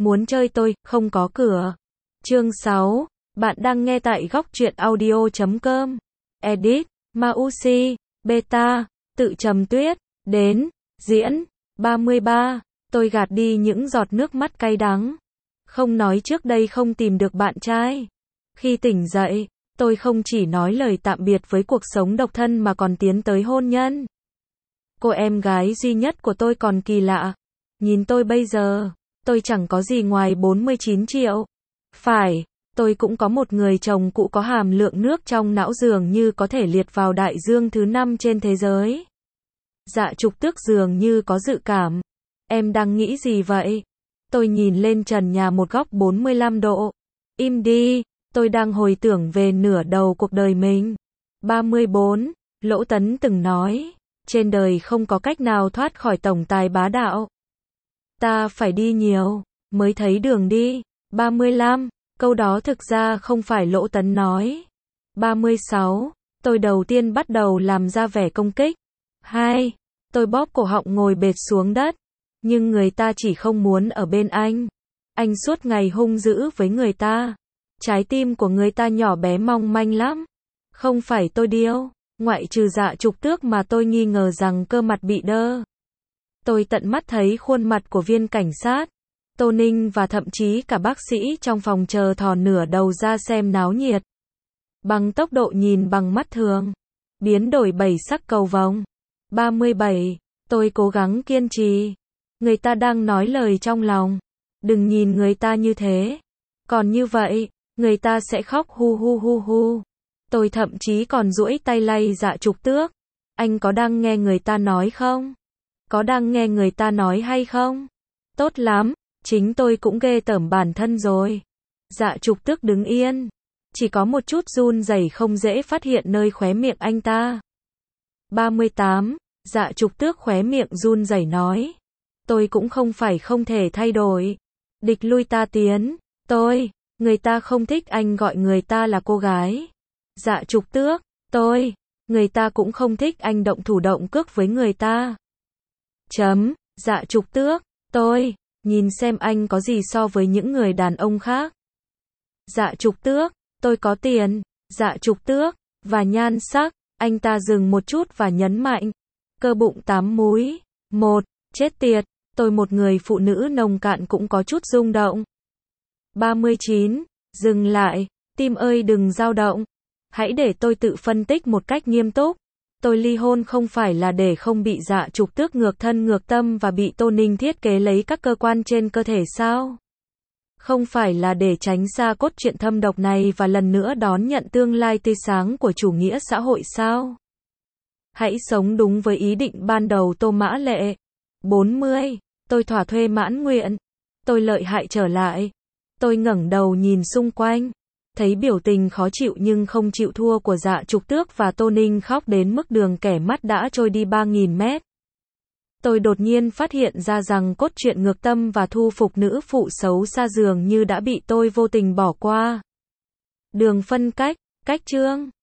muốn chơi tôi, không có cửa. Chương 6, bạn đang nghe tại góc truyện audio.com. Edit, Mausi, Beta, tự trầm tuyết, đến, diễn, 33, tôi gạt đi những giọt nước mắt cay đắng. Không nói trước đây không tìm được bạn trai. Khi tỉnh dậy, tôi không chỉ nói lời tạm biệt với cuộc sống độc thân mà còn tiến tới hôn nhân. Cô em gái duy nhất của tôi còn kỳ lạ. Nhìn tôi bây giờ, tôi chẳng có gì ngoài 49 triệu. Phải, tôi cũng có một người chồng cũ có hàm lượng nước trong não dường như có thể liệt vào đại dương thứ 5 trên thế giới. Dạ Trục Tước dường như có dự cảm. Em đang nghĩ gì vậy? Tôi nhìn lên trần nhà một góc 45 độ. Im đi, tôi đang hồi tưởng về nửa đầu cuộc đời mình. 34, Lỗ Tấn từng nói, trên đời không có cách nào thoát khỏi tổng tài bá đạo. Ta phải đi nhiều, mới thấy đường đi. 35, câu đó thực ra không phải Lỗ Tấn nói. 36, tôi đầu tiên bắt đầu làm ra vẻ công kích. 2, tôi bóp cổ họng ngồi bệt xuống đất. Nhưng người ta chỉ không muốn ở bên anh. Anh suốt ngày hung dữ với người ta. Trái tim của người ta nhỏ bé mong manh lắm. Không phải tôi điêu, ngoại trừ Dạ Trục Tước mà tôi nghi ngờ rằng cơ mặt bị đơ. Tôi tận mắt thấy khuôn mặt của viên cảnh sát, Tô Ninh và thậm chí cả bác sĩ trong phòng chờ thò nửa đầu ra xem náo nhiệt. Bằng tốc độ nhìn bằng mắt thường, biến đổi 7 sắc cầu vồng. 37, tôi cố gắng kiên trì. Người ta đang nói lời trong lòng. Đừng nhìn người ta như thế. Còn như vậy, người ta sẽ khóc hu hu hu hu. Tôi thậm chí còn duỗi tay lay Dạ Trục Tước. Anh có đang nghe người ta nói không? Có đang nghe người ta nói hay không? Tốt lắm, chính tôi cũng ghê tởm bản thân rồi. Dạ Trục Tước đứng yên. Chỉ có một chút run rẩy không dễ phát hiện nơi khóe miệng anh ta. 38, Dạ Trục Tước khóe miệng run rẩy nói. Tôi cũng không phải không thể thay đổi. Địch lui ta tiến. Người ta không thích anh gọi người ta là cô gái. Dạ Trục Tước, người ta cũng không thích anh động thủ động cước với người ta. Dạ Trục Tước, nhìn xem anh có gì so với những người đàn ông khác. Dạ Trục Tước, tôi có tiền. Dạ Trục Tước, và nhan sắc. Anh ta dừng một chút và nhấn mạnh. Cơ bụng 8 múi. Chết tiệt, tôi một người phụ nữ nông cạn cũng có chút rung động. 39, dừng lại, tim ơi đừng dao động. Hãy để tôi tự phân tích một cách nghiêm túc. Tôi ly hôn không phải là để không bị Dạ Trục Tước ngược thân ngược tâm và bị Tô Ninh thiết kế lấy các cơ quan trên cơ thể sao? Không phải là để tránh xa cốt truyện thâm độc này và lần nữa đón nhận tương lai tươi sáng của chủ nghĩa xã hội sao? Hãy sống đúng với ý định ban đầu. Tô Mã Lệ. 40, tôi thỏa thuê mãn nguyện. Tôi lợi hại trở lại. Tôi ngẩng đầu nhìn xung quanh. Thấy biểu tình khó chịu nhưng không chịu thua của Dạ Trục Tước và Tô Ninh khóc đến mức đường kẻ mắt đã trôi đi 3.000 mét. Tôi đột nhiên phát hiện ra rằng cốt truyện ngược tâm và thu phục nữ phụ xấu xa dường như đã bị tôi vô tình bỏ qua. Đường phân cách, cách chương.